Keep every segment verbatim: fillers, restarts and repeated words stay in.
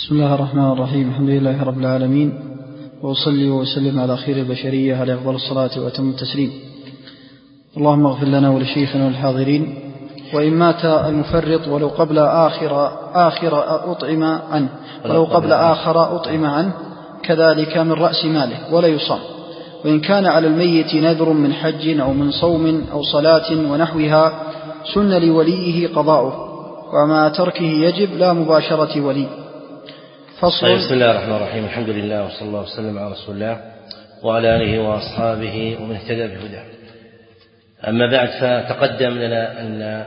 بسم الله الرحمن الرحيم. الحمد لله رب العالمين، وأصلي وأسلم على خير البشرية على أفضل الصلاة وأتم التسليم. اللهم اغفر لنا ولشيخنا والحاضرين. وإن مات المفرط ولو قبل آخر آخر أطعم عنه ولو قبل آخر أطعم عنه كذلك من رأس ماله ولا يصام. وإن كان على الميت نذر من حج أو من صوم أو صلاة ونحوها سن لوليه قضاؤه، وما تركه يجب لا مباشرة ولي. طيب، بسم الله الرحمن الرحيم. الحمد لله وصلى الله وسلم على رسول الله وعلى آله وأصحابه ومن اهتدى بهداه. أما بعد، فتقدم لنا أن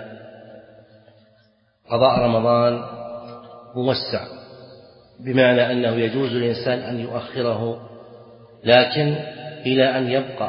قضاء رمضان موسع، بمعنى أنه يجوز للإنسان أن يؤخره، لكن إلى أن يبقى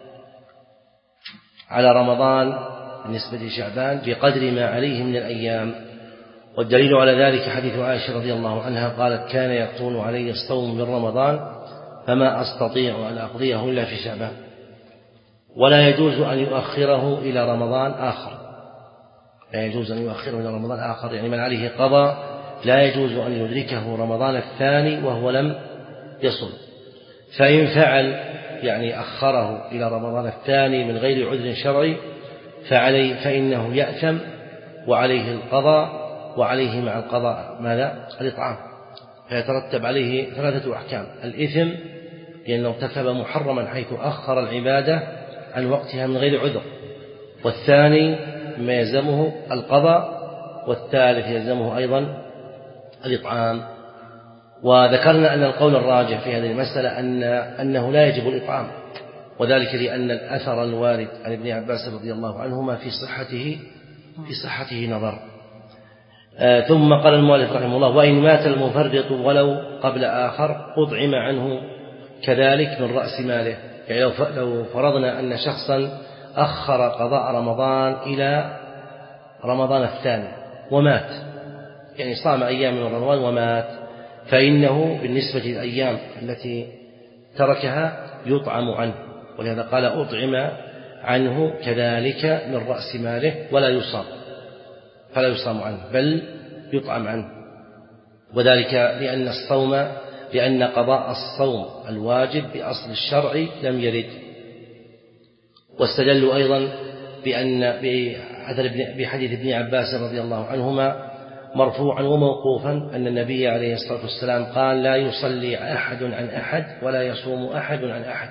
على رمضان بالنسبة لشعبان بقدر ما عليه من الأيام. والدليل على ذلك حديث عائشة رضي الله عنها قالت: كان يطول علي الصوم من رمضان فما أستطيع أن أقضيه إلا في شعبان، ولا يجوز أن يؤخره إلى رمضان آخر. لا يجوز أن يؤخره إلى رمضان آخر، يعني من عليه قضاء لا يجوز أن يدركه رمضان الثاني وهو لم يصل. فإن فعل يعني أخره إلى رمضان الثاني من غير عذر شرعي فعليه فإنه يأثم وعليه القضاء، وعليه مع القضاء ماذا؟ الإطعام. فيترتب عليه ثلاثة أحكام: الإثم لأنه ارتكب محرما حيث أخر العبادة عن وقتها من غير عذر، والثاني ما يلزمه القضاء، والثالث يلزمه أيضا الإطعام. وذكرنا أن القول الراجح في هذه المسألة أن أنه لا يجب الإطعام، وذلك لأن الأثر الوارد عن ابن عباس رضي الله عنهما في صحته في صحته نظر. آه ثم قال المؤلف رحمه الله: وإن مات المفرط ولو قبل آخر أطعم عنه كذلك من رأس ماله. يعني لو فرضنا أن شخصا أخر قضاء رمضان إلى رمضان الثاني ومات، يعني صام أيام من رمضان ومات، فإنه بالنسبة للأيام التي تركها يطعم عنه، ولهذا قال: أطعم عنه كذلك من رأس ماله ولا يصام، فلا يصام عنه بل يطعم عنه. وذلك لأن الصوم لأن قضاء الصوم الواجب بأصل الشرع لم يرد. واستدلوا أيضا بأن بحديث ابن عباس رضي الله عنهما مرفوعا وموقوفا أن النبي عليه الصلاة والسلام قال: لا يصلي أحد عن أحد ولا يصوم أحد عن أحد.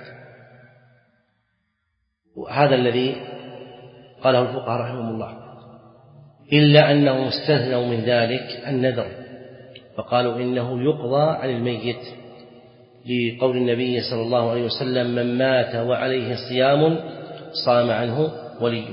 هذا الذي قاله الفقهاء رحمهم الله، إلا أنهم استثنوا من ذلك النذر، فقالوا إنه يقضى عن الميت لقول النبي صلى الله عليه وسلم: من مات وعليه صيام صام عنه وليه.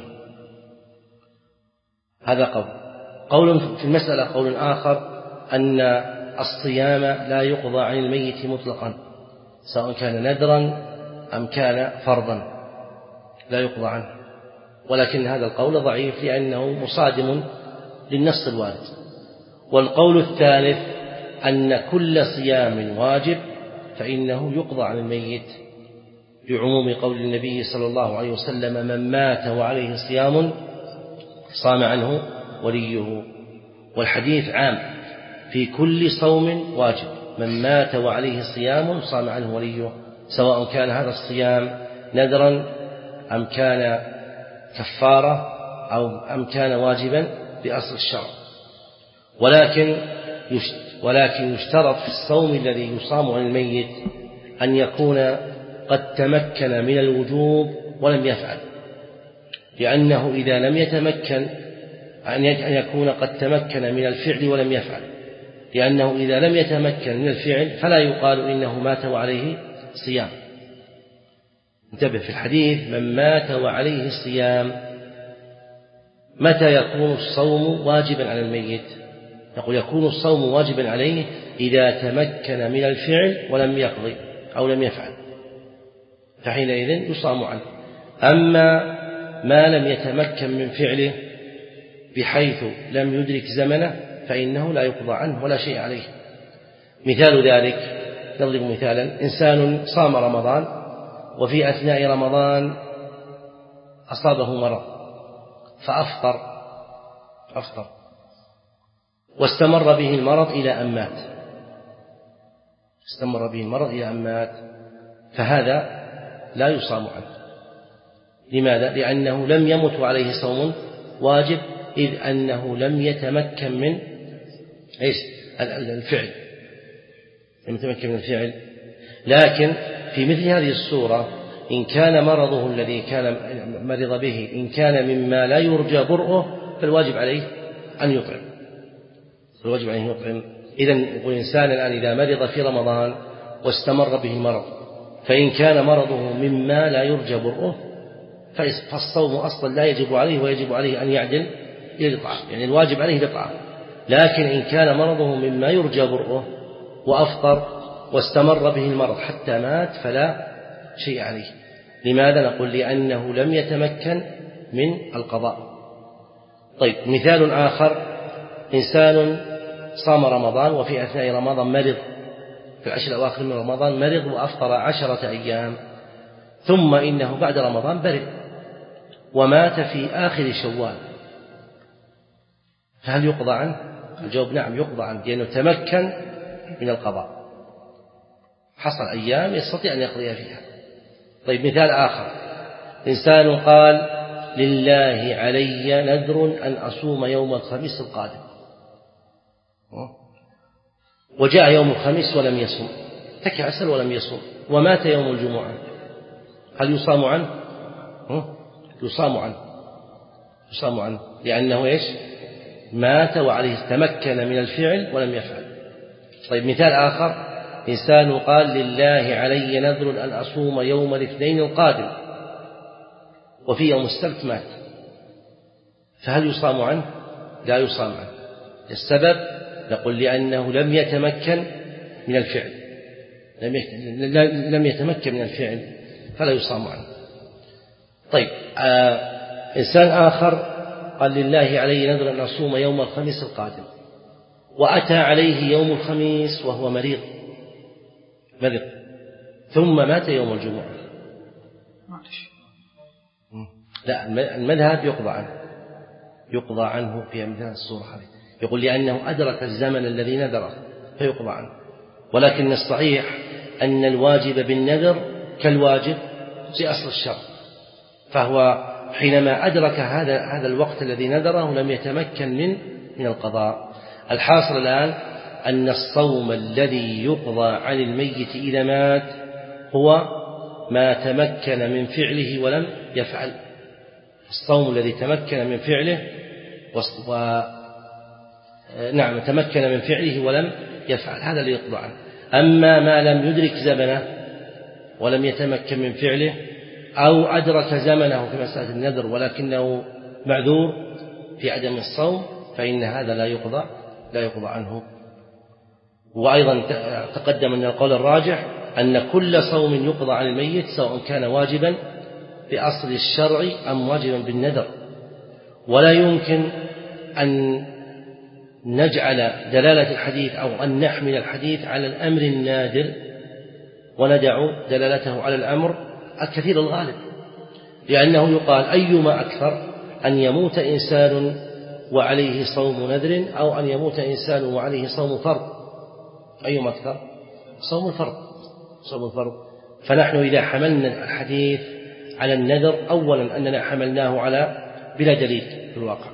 هذا قول. قول في المسألة قول آخر أن الصيام لا يقضى عن الميت مطلقا، سواء كان نذرا أم كان فرضا لا يقضى عنه، ولكن هذا القول ضعيف لأنه مصادم للنص الوارد. والقول الثالث أن كل صيام واجب فإنه يقضى عن الميت لعموم قول النبي صلى الله عليه وسلم: من مات وعليه صيام صام عنه وليه. والحديث عام في كل صوم واجب: من مات وعليه صيام صام عنه وليه، سواء كان هذا الصيام نذرا أم كان كفارة أو أم كان واجبا بأصل الشرع. ولكن ولكن يشترط في الصوم الذي يصام عن الميت أن يكون قد تمكن من الوجوب ولم يفعل، لأنه إذا لم يتمكن أن يكون قد تمكن من الفعل ولم يفعل، لأنه إذا لم يتمكن من الفعل فلا يقال إنه مات وعليه صيام. انتبه في الحديث: من مات وعليه صيام. متى يكون الصوم واجبا على الميت؟ نقول: يكون الصوم واجبا عليه إذا تمكن من الفعل ولم يقضي أو لم يفعل، فحينئذ يصام عنه. أما ما لم يتمكن من فعله بحيث لم يدرك زمنه فإنه لا يقضى عنه ولا شيء عليه. مثال ذلك، نضرب مثالا: إنسان صام رمضان وفي أثناء رمضان أصابه مرض فأفطر أفطر واستمر به المرض إلى أن مات، استمر به المرض إلى أن مات، فهذا لا يصام عنه. لماذا؟ لأنه لم يمت عليه صوم واجب، إذ أنه لم يتمكن من إيش؟ الفعل، لم يتمكن من الفعل. لكن في مثل هذه الصورة إن كان مرضه الذي كان مرض به إن كان مما لا يرجى برؤه فالواجب عليه أن يطعم، الواجب عليه أن يطعم. إذن الإنسان الآن إذا مرض في رمضان واستمر به المرض، فإن كان مرضه مما لا يرجى برؤه فالصوم أصلا لا يجب عليه، ويجب عليه أن يعدل إلى الإطعام، يعني الواجب عليه الإطعام. لكن إن كان مرضه مما يرجى برؤه وأفطر واستمر به المرض حتى مات فلا شيء عليه. لماذا؟ نقول لأنه لم يتمكن من القضاء. طيب، مثال آخر: إنسان صام رمضان وفي أثناء رمضان مرض، في العشر الأواخر من رمضان مرض وأفطر عشرة أيام، ثم إنه بعد رمضان برئ ومات في آخر شوال، فهل يقضى عنه؟ الجواب نعم يقضى عنه، لأنه تمكن من القضاء، حصل أيام يستطيع أن يقضي فيها. طيب، مثال آخر: إنسان قال لله علي نذر أن أصوم يوم الخميس القادم، وجاء يوم الخميس ولم يصوم، تكاسل ولم يصوم، ومات يوم الجمعة، هل يصام عنه؟ يصام عنه يصام عنه لأنه إيش؟ مات وعليه تمكن من الفعل ولم يفعل. طيب، مثال آخر: إنسان قال لله علي نذر أن أصوم يوم الاثنين القادم، وفي يوم السبت مات، فهل يصام عنه؟ لا يصام عنه. السبب نقول لأنه لم يتمكن من الفعل، لم يتمكن من الفعل فلا يصام عنه. طيب، آه إنسان آخر قال لله علي نذر أن أصوم يوم الخميس القادم، وأتى عليه يوم الخميس وهو مريض مريض ثم مات يوم الجمعة، لا، المذهب يقضى عنه يقضى عنه في مثل الصورة هذه، يقول لأنه أدرك الزمن الذي نذره فيقضى عنه. ولكن الصحيح أن الواجب بالنذر كالواجب بأصل الشرع، فهو حينما أدرك هذا هذا الوقت الذي نذره لم يتمكن من من القضاء. الحاصل الآن أن الصوم الذي يقضى عن الميت إذا مات هو ما تمكن من فعله ولم يفعل، الصوم الذي تمكن من فعله و... نعم تمكن من فعله ولم يفعل، هذا اللي يقضى عنه. أما ما لم يدرك زمنه ولم يتمكن من فعله، أو أدرك زمنه في مسألة النذر ولكنه معذور في عدم الصوم، فإن هذا لا يقضى لا يقضى عنه. وأيضا تقدم أن القول الراجح أن كل صوم يقضى عن الميت سواء كان واجبا بأصل الشرع أم واجبا بالنذر، ولا يمكن أن نجعل دلالة الحديث أو أن نحمل الحديث على الأمر النادر وندع دلالته على الأمر الكثير الغالب، لأنه يقال أيما أكثر أن يموت إنسان وعليه صوم نذر أو أن يموت إنسان وعليه صوم فرض، أيما أكثر؟ صوم الفرض صوم الفرض. فنحن إذا حملنا الحديث على النذر أولا أننا حملناه على بلا دليل في الواقع،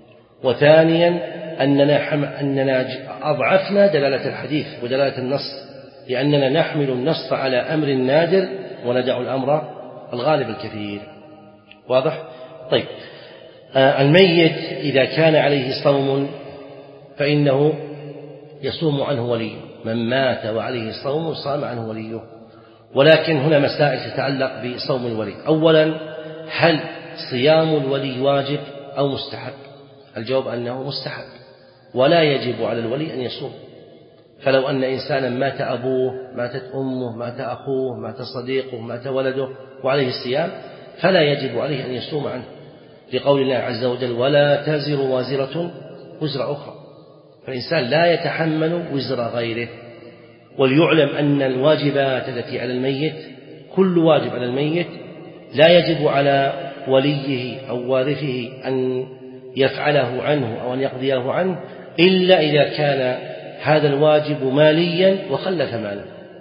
وثانيا أننا, حم... أننا أضعفنا دلالة الحديث ودلالة النص، لأننا نحمل النص على أمر نادر وندع الأمر الغالب الكثير. واضح؟ طيب، آه الميت إذا كان عليه صوم فإنه يصوم عنه وليه، من مات وعليه صوم صام عنه وليه. ولكن هنا مسائل تتعلق بصوم الولي. أولا، هل صيام الولي واجب أو مستحب؟ الجواب أنه مستحب، ولا يجب على الولي أن يصوم. فلو أن إنسانا مات أبوه، ماتت أمه، مات أخوه، مات صديقه، مات ولده وعليه الصيام فلا يجب عليه أن يصوم عنه، لقول الله عز وجل: ولا تزر وازرة وزر أخرى، فالإنسان لا يتحمل وزر غيره. وليعلم أن الواجبات التي على الميت كل واجب على الميت لا يجب على وليه أو وارثه أن يفعله عنه أو أن يقضيه عنه إلا إذا كان هذا الواجب ماليا وخلف مالا،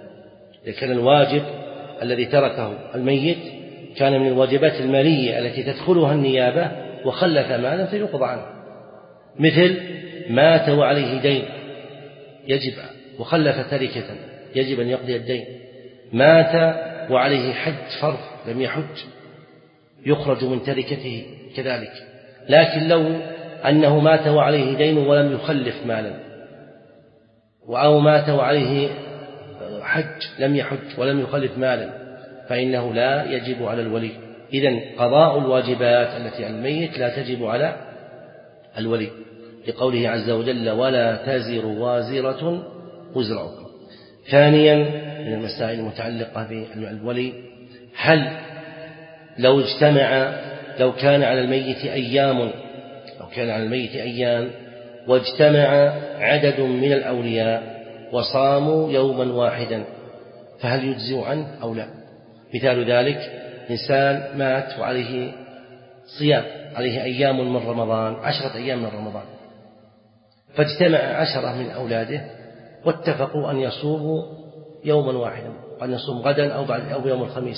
إذا كان الواجب الذي تركه الميت كان من الواجبات المالية التي تدخلها النيابة وخلف مالا فيقضى عنه، مثل مات وعليه دين يجب وخلف تركة يجب أن يقضي الدين، مات وعليه حج فرض لم يحج يخرج من تركته كذلك. لكن لو أنه مات وعليه دين ولم يخلف مالا، أو مات وعليه حج لم يحج ولم يخلف مالا، فإنه لا يجب على الولي. إذن قضاء الواجبات التي على الميت لا تجب على الولي، لقوله عز وجل ولا تزر وازرة وزر أخرى. ثانيا من المسائل المتعلقة بالولي، هل لو اجتمع لو كان على الميت أيام لو كان على الميت أيام واجتمع عدد من الأولياء وصاموا يوما واحدا فهل يجزئ عنه أو لا؟ مثال ذلك إنسان مات وعليه صيام، عليه أيام من رمضان، عشرة أيام من رمضان، فاجتمع عشرة من أولاده واتفقوا أن يصوموا يوما واحدا، أن يصوم غدا أو بعد أو يوم الخميس،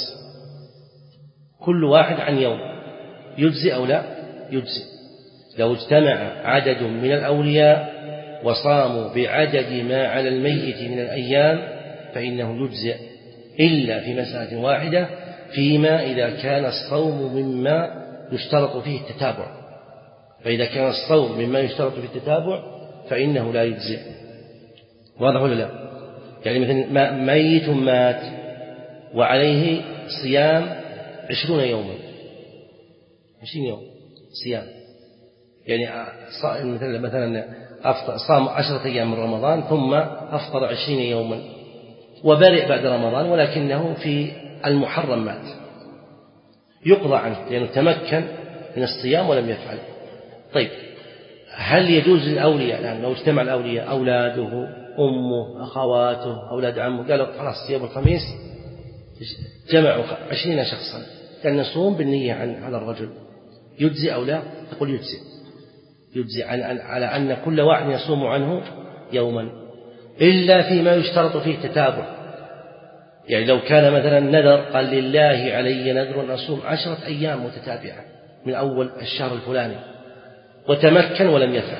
كل واحد عن يوم، يجزئ أو لا؟ يجزئ. لو اجتمع عدد من الأولياء وصاموا بعدد ما على الميت من الأيام فإنه يجزئ، إلا في مسألة واحدة، فيما إذا كان الصوم مما يشترط فيه التتابع، فإذا كان الصوم مما يشترط فيه التتابع فإنه لا يجزئ. واضح ولا لا؟ يعني مثل ميت مات وعليه صيام عشرون يوما، عشرين يوم صيام، يعني مثلا مثلا صام عشرة أيام من رمضان ثم أفطر عشرين يوما وبرئ بعد رمضان، ولكنه في المحرم مات، يقضى عنه لأنه تمكن من الصيام ولم يفعل. طيب هل يجوز للأولياء، يعني لو اجتمع الأولياء أولاده أمه أخواته أولاد عمه قالوا خلاص يوم الخميس جمعوا عشرين شخصا كان نصوم بالنية عن على الرجل، يجزي أو لا؟ تقول يجزي، يجزي على أن كل واحد يصوم عنه يوما، إلا فيما يشترط فيه التتابع. يعني لو كان مثلا نذر قال لله علي نذر أن أصوم عشرة أيام متتابعة من أول الشهر الفلاني وتمكن ولم يفعل،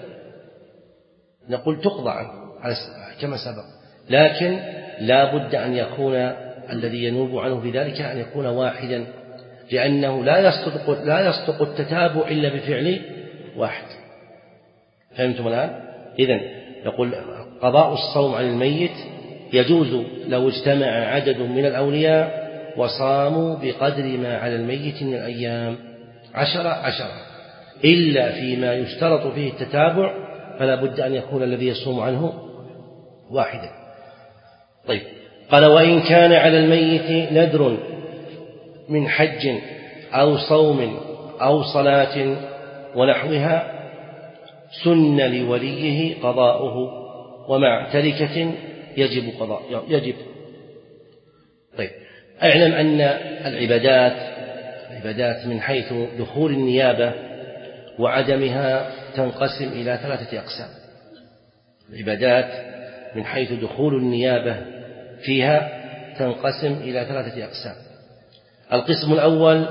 نقول تقضى عنه كما سبق، لكن لا بد أن يكون الذي ينوب عنه في ذلك أن يكون واحدا، لأنه لا يصدق لا يصدق التتابع إلا بفعل واحد. فهمتم الآن؟ إذن يقول قضاء الصوم عن الميت يجوز لو اجتمع عدد من الأولياء وصاموا بقدر ما على الميت من الأيام عشرة عشرة، إلا فيما يشترط فيه التتابع فلا بد أن يكون الذي يصوم عنه واحدا. طيب قال وإن كان على الميت نذر من حج أو صوم أو صلاة ونحوها سن لوليه قضاؤه، ومع تركة يجب قضاء يجب. طيب اعلم أن العبادات العبادات من حيث دخول النيابة وعدمها تنقسم إلى ثلاثة أقسام. العبادات من حيث دخول النيابة فيها تنقسم إلى ثلاثة أقسام. القسم الأول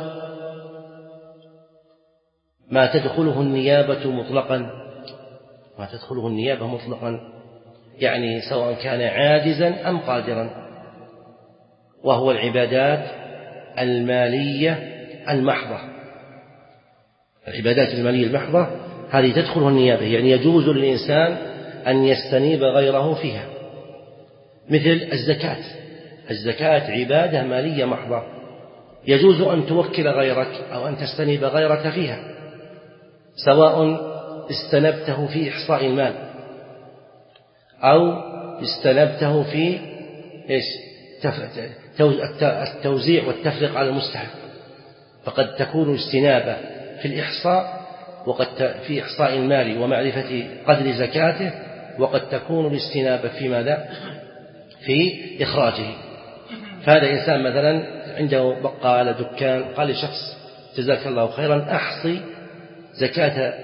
ما تدخله النيابة مطلقا، ما تدخله النيابة مطلقا يعني سواء كان عاجزا أم قادرا، وهو العبادات المالية المحضة. العبادات المالية المحضة هذه تدخلها النيابة، يعني يجوز للإنسان أن يستنيب غيره فيها، مثل الزكاة. الزكاة عبادة مالية محضة، يجوز أن توكل غيرك أو أن تستنيب غيرك فيها، سواء استنبته في إحصاء المال أو استنبته في إيش؟ التوزيع والتفريق على المستحق، فقد تكون استنابة في الإحصاء وقد في إحصاء المال ومعرفة قدر زكاته، وقد تكون الاستنابة في ماذا؟ في إخراجه. فهذا إنسان مثلا عنده بقالة دكان، قال لشخص جزاك الله خيرا أحصي زكاة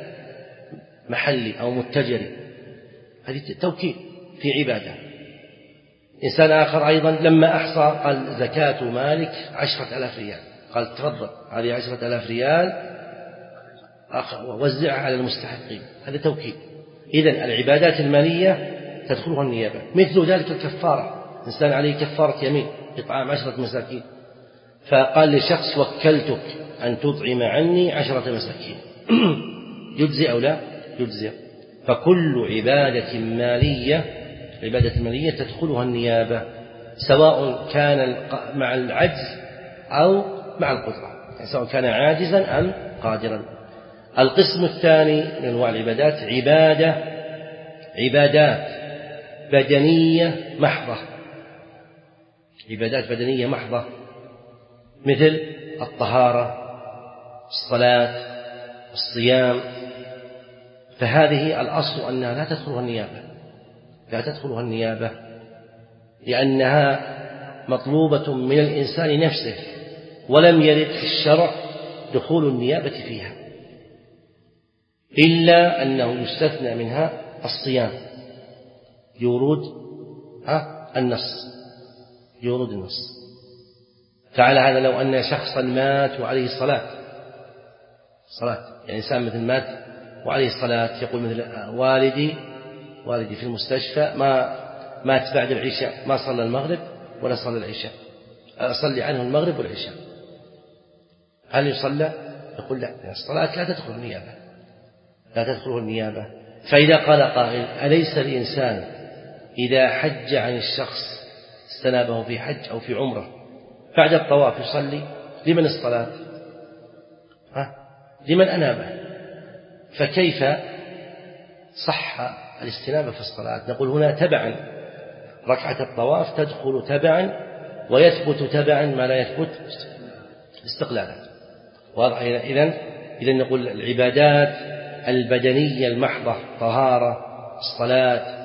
محلي أو متجري، هذه توكيل في عبادة، إنسان آخر أيضا لما أحصى قال زكاة مالك عشرة آلاف ريال، قال تفضل هذه عشرة آلاف ريال ووزعها على المستحقين، هذا توكيد. إذن العبادات المالية تدخلها النيابة. مثل ذلك الكفارة، إنسان عليه كفارة يمين إطعام عشرة مساكين، فقال لشخص وكلتك أن تطعم عني عشرة مساكين يجزي أو لا يجزي. فكل عبادة مالية عبادة المالية تدخلها النيابة، سواء كان مع العجز أو مع القدرة، يعني سواء كان عاجزا أم قادرا. القسم الثاني من أنواع العبادات عبادة عبادات بدنية محضة، عبادات بدنية محضة مثل الطهارة، الصلاة، الصيام، فهذه الأصل أنها لا تدخلها النيابة، لا تدخلها النيابة لأنها مطلوبة من الإنسان نفسه، ولم يرد في الشرع دخول النيابة فيها، إلا أنه يستثنى منها الصيام يورود النص يورود النص. فعلى هذا لو أن شخصا مات وعليه الصلاة صلاة يعني إنسان مثل مات وعليه الصلاة، يقول مثل والدي والدي في المستشفى ما مات بعد العشاء، ما صلى المغرب ولا صلى العشاء، أصلي عنه المغرب والعشاء، هل يصلى؟ يقول لا، الصلاة لا تدخل النيابة، لا تدخل النيابة. فإذا قال قائل أليس الإنسان إذا حج عن الشخص استنابه في حج أو في عمرة بعد الطواف يصلي؟ لمن الصلاة؟ ها؟ لمن أنابه؟ فكيف صح الاستنابة في الصلاة؟ نقول هنا تبعا، ركعة الطواف تدخل تبعا ويثبت تبعا ما لا يثبت استقلالا. واضح؟ إذن إذن نقول العبادات البدنية المحضة، طهارة، الصلاة،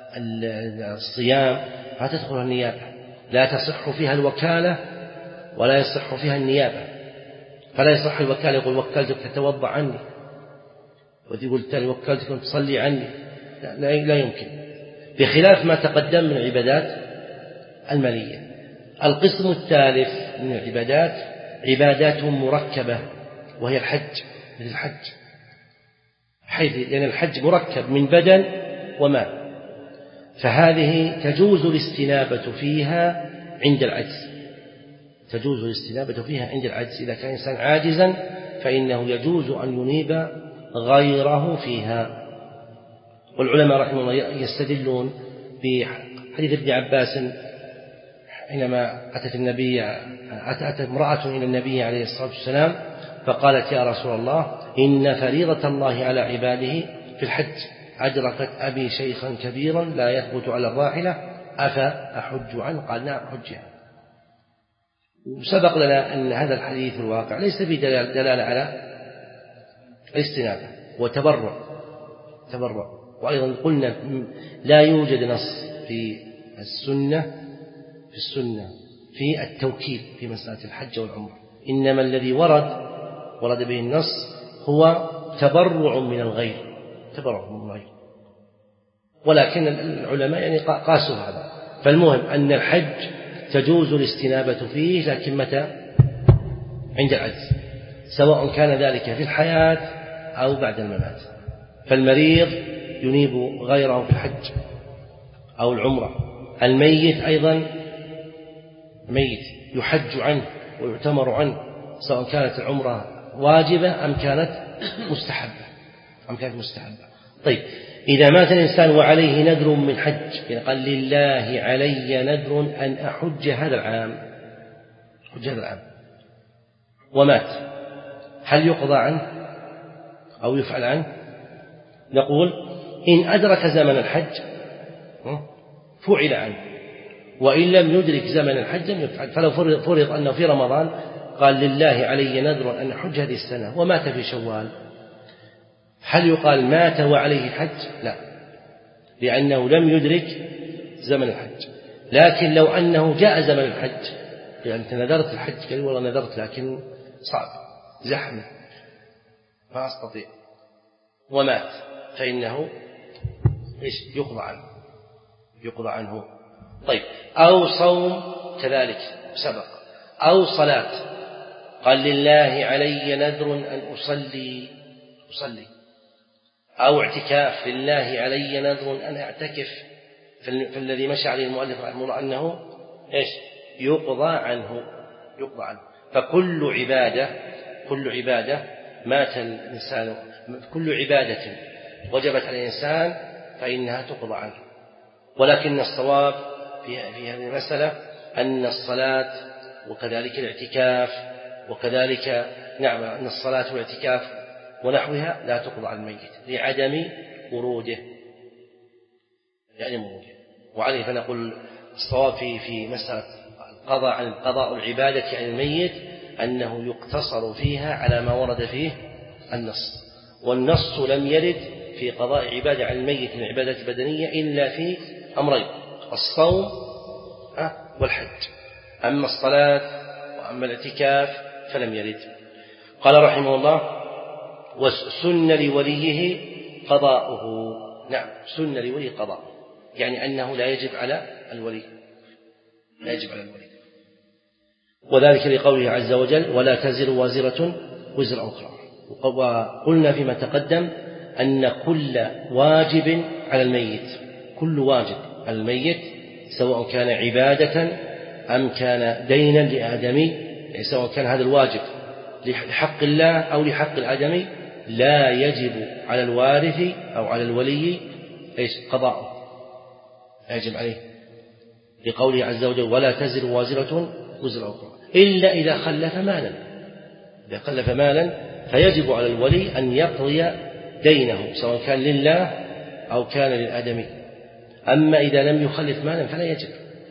الصيام، لا تدخل النيابة، لا تصح فيها الوكالة ولا يصح فيها النيابة. فلا يصح الوكالة يقول وكلتك تتوضأ عني، ويقول الثاني وكلتك تصلي عني، لا, لا يمكن، بخلاف ما تقدم من العبادات المالية. القسم الثالث من العبادات عبادات مركبة، وهي الحج، مثل الحج، حيث لأن يعني الحج مركب من بدن ومال، فهذه تجوز الاستنابة فيها عند العجز، تجوز الاستنابة فيها عند العجز. إذا كان إنسان عاجزا فإنه يجوز أن ينيب غيره فيها. والعلماء رحمه الله يستدلون بحديث ابن عباس حينما أتت النبي أتت امرأة إلى النبي عليه الصلاة والسلام فقالت يا رسول الله إن فريضة الله على عباده في الحج، أدركت أبي شيخا كبيرا لا يثبت على الراحلة أفأحج عنه؟ قال نعم حج. وسبق لنا أن هذا الحديث الواقع ليس فيه دلالة على الاستنابة وتبرع تبرع. وأيضا قلنا لا يوجد نص في السنة في السنة في التوكيد في مسألة الحج والعمرة، إنما الذي ورد ورد به النص هو تبرع من الغير، تبرع من الغير، ولكن العلماء يعني قاسوا هذا. فالمهم أن الحج تجوز الاستنابة فيه، لكن متى؟ عند العجز، سواء كان ذلك في الحياة أو بعد الممات. فالمريض ينيب غيره في الحج أو العمرة، الميت أيضا ميت يحج عنه ويعتمر عنه، سواء كانت العمرة واجبة أم كانت مستحبة أم كانت مستحبة. طيب إذا مات الإنسان وعليه نذر من حج، يعني قال لله علي نذر أن أحج هذا العام، حج هذا العام، ومات، هل يقضى عنه أو يفعل عنه؟ نقول إن أدرك زمن الحج فعل عنه، وإن لم يدرك زمن الحج لم يفعل. فلو فرض أنه في رمضان قال لله علي نذر أن أحج هذه السنة ومات في شوال، هل يقال مات وعليه حج؟ لا، لأنه لم يدرك زمن الحج. لكن لو أنه جاء زمن الحج، يعني أنت نذرت الحج، قال والله نذرت لكن صعب زحمة ما أستطيع، ومات، فإنه إيش؟ يقضى عنه يقضى عنه. طيب أو صوم كذلك سبق، أو صلاة، قال لله علي نذر أن أصلي أصلي، أو اعتكاف، لله علي نذر أن أعتكف، فالذي مشى عليه المؤلف رحمه الله أنه إيش يقضى عنه يقضى عنه. فكل عبادة كل عبادة مات الإنسان، كل عبادة وجبت على الإنسان فإنها تقضى عنه. ولكن الصواب في هذه المسألة أن الصلاة وكذلك الاعتكاف وكذلك نعم أن الصلاة والاعتكاف ونحوها لا تقضى عن الميت لعدم وروده لعدم وروده. وعليه فنقول الصواب في في مسألة القضاء عن قضاء العبادة عن الميت أنه يقتصر فيها على ما ورد فيه النص، والنص لم يرد في قضاء عبادة عن الميت من عبادات بدنية إلا في أمرين: الصوم والحج. أما الصلاة وأما الاعتكاف فلم يرد. قال رحمه الله: وسن لوليه قضاؤه. نعم، سن لوليه قضاؤه، يعني أنه لا يجب على الولي لا يجب على الولي وذلك لقوله عز وجل: ولا تزر وازرة وزر أخرى. وقلنا فيما تقدم أن كل واجب على الميت كل واجب على الميت سواء كان عبادة أم كان دينا لآدمي، يعني سواء كان هذا الواجب لحق الله أو لحق الآدمي، لا يجب على الوارث أو على الولي إيش قضاءه، لا يجب عليه، لقوله عز وجل: ولا تزر وازرة وزر أخرى، إلا إذا خلف مالا. إذا خلف مالا فيجب على الولي أن يقضي دينه سواء كان لله أو كان للآدمي. أما إذا لم يخلف مالا فلا يجب.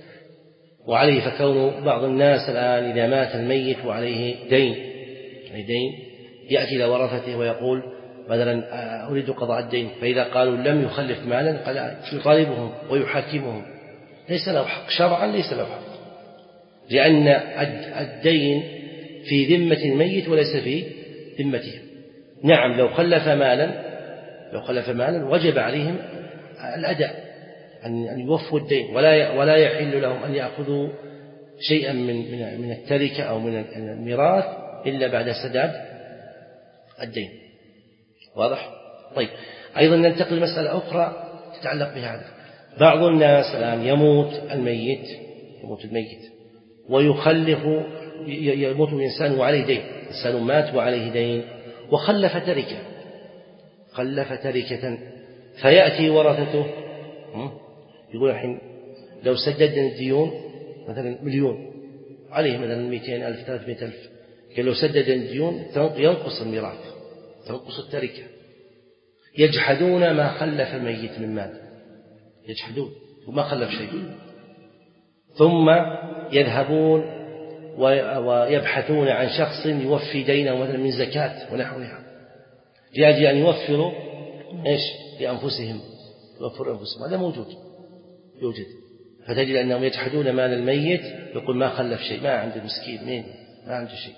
وعليه فكون بعض الناس الآن إذا مات الميت وعليه دين يعني دين يأتي إلى ورثته ويقول مثلا: أريد قضاء الدين، فإذا قالوا لم يخلف مالا قال يطالبهم ويحاكمهم، ليس له حق شرعا، ليس له حق، لأن الدين في ذمة الميت وليس في ذمته. نعم، لو خلف مالا لو خلف مالا وجب عليهم الأداء، أن يوفوا الدين، ولا ولا يحل لهم أن يأخذوا شيئا من من من التركة أو من الميراث إلا بعد سداد الدين. واضح؟ طيب، أيضا ننتقل لمسألة أخرى تتعلق بهذا. بعض الناس الآن يموت الميت يموت الميت ويخلف يموت الإنسان وعليه دين، إنسان مات وعليه دين وخلف تركة خلف تركة فيأتي ورثته يقول الحين لو سددنا الديون مثلا مليون عليه مثلا مئتين ألف ثلاثمائة ألف، قال لو سددنا الديون ينقص الميراث، تنقص التركة. يجحدون ما خلف الميت من مال، يجحدون وما خلف شيء، ثم يذهبون ويبحثون عن شخص يوفي دينه مثلا من زكاة ونحوها، لأجل أن يوفروا إيش لأنفسهم، يوفروا أنفسهم. هذا موجود يوجد. فتجد أنهم يجحدون مال الميت، يقول ما خلف شيء، ما عنده مسكين، مين ما عنده شيء،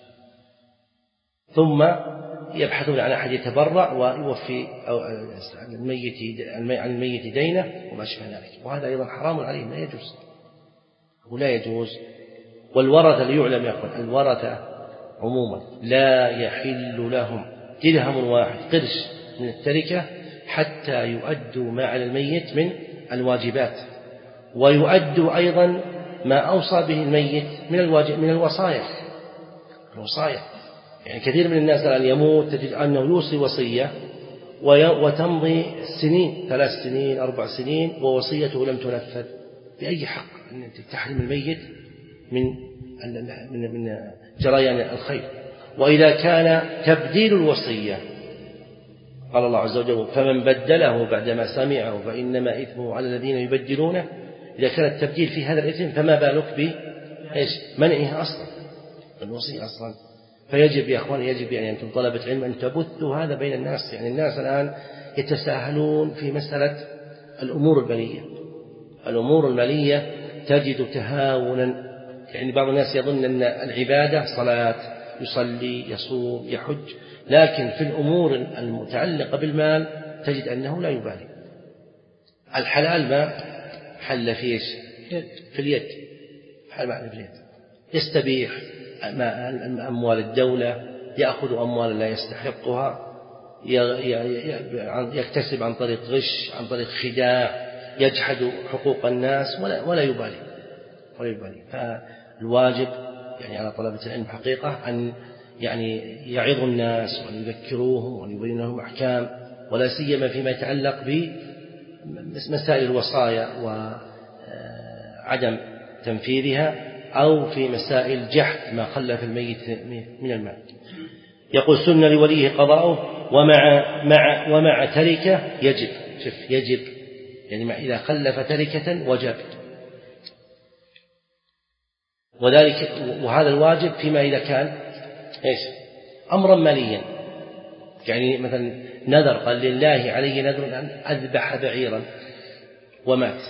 ثم يبحثون عن أحد يتبرع ويوفي عن الميت عن الميت دينه وما شابه ذلك. وهذا أيضا حرام عليهم، لا يجوز ولا يجوز. والورثة ليعلم يا أخوان، الورثة عموما لا يحل لهم درهم واحد قرش من التركة حتى يؤدوا ما على الميت من الواجبات، ويؤدوا أيضا ما أوصى به الميت من الواجب من الوصايا الوصايا يعني كثير من الناس الآن يموت تجد أنه يوصي وصية وتمضي سنين، ثلاث سنين أربع سنين ووصيته لم تنفذ. بأي حق أن تحرم الميت من من من جريان الخير؟ وإذا كان تبديل الوصية قال الله عز وجل: فمن بدله بعدما سمعه فإنما إثمه على الذين يبدلونه. إذا كان التبديل في هذا الإثم فما بالك بإيش منعها أصلا الوصية أصلا. فيجب يا أخوان، يجب يعني أنتم طلبة علم أن تبثوا هذا بين الناس. يعني الناس الآن يتساهلون في مسألة الأمور المالية الأمور المالية تجد تهاونا. يعني بعض الناس يظن أن العبادة صلاة، يصلي يصوم يحج، لكن في الأمور المتعلقة بالمال تجد أنه لا يبالي. الحلال ما حل فيه في اليد، حال معنى في اليد، يستبيح أموال الدولة، يأخذ أموال لا يستحقها، يكتسب عن طريق غش، عن طريق خداع، يجحد حقوق الناس ولا ولا يبالي ولا يبالي. فالواجب يعني على طلبة العلم حقيقة أن يعني يعظوا الناس وأن يذكروهم وأن يبين لهم أحكام، ولا سيما فيما يتعلق بمسائل الوصايا وعدم تنفيذها، أو في مسائل جحد ما خلف الميت من المال. يقول سن لوليه قضاؤه ومع مع ومع تركة يجب. شوف يجب يعني إذا خلف تركة وجب، وذلك وهذا الواجب فيما إذا كان إيش أمرا ماليا، يعني مثلا نذر قال لله علي نذر أن أذبح بعيرا ومات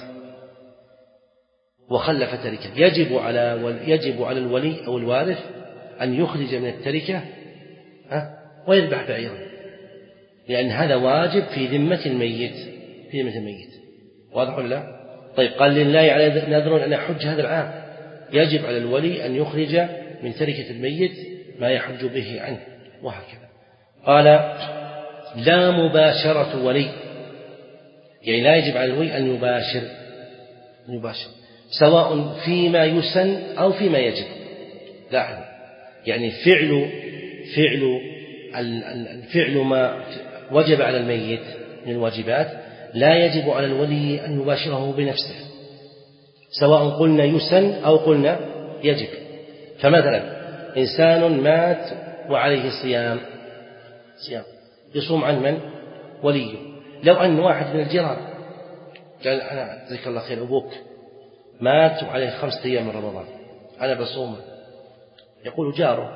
وخلف تركة، يجب على يجب على الولي أو الوارث أن يخرج من التركة ويذبح بعيرا، لأن هذا واجب في ذمة الميت في ذمة الميت. واضح ولا؟ طيب قال لله علي نذر أن أحج هذا العام، يجب على الولي أن يخرج من تركة الميت ما يحج به عنه، وهكذا. قال لا مباشرة ولي، يعني لا يجب على الولي أن يباشر أن يباشر سواء فيما يسن أو فيما يجب. لاحظوا يعني فعل فعل الفعل ما وجب على الميت من الواجبات لا يجب على الولي أن يباشره بنفسه، سواء قلنا يسن أو قلنا يجب. فمثلا إنسان مات وعليه صيام صيام يصوم عن من؟ وليه. لو أن واحد من الجيران قال أنا جزاك الله خير أبوك مات وعليه خمسة أيام من رمضان أنا بصوم، يقول جاره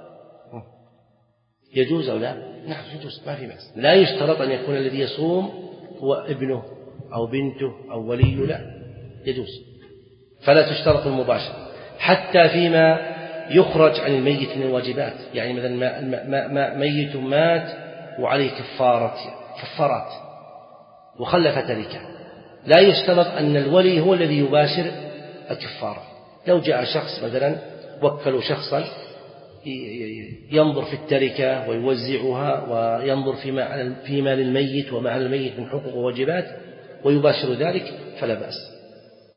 يجوز أو لا؟ نعم يجوز، ما في بأس. لا يشترط أن يكون الذي يصوم هو ابنه أو بنته أو وليه، لا يجوز، فلا تشترط المباشرة. حتى فيما يخرج عن الميت من الواجبات، يعني مثلا ما ما ما ميت مات وعليه كفارة كفارات وخلف تركة، لا يشترط أن الولي هو الذي يباشر الكفارة. لو جاء شخص مثلا وكلوا شخصا ينظر في التركة ويوزعها وينظر فيما فيما للميت وما على الميت من حقوق وواجبات ويباشر ذلك فلا بأس.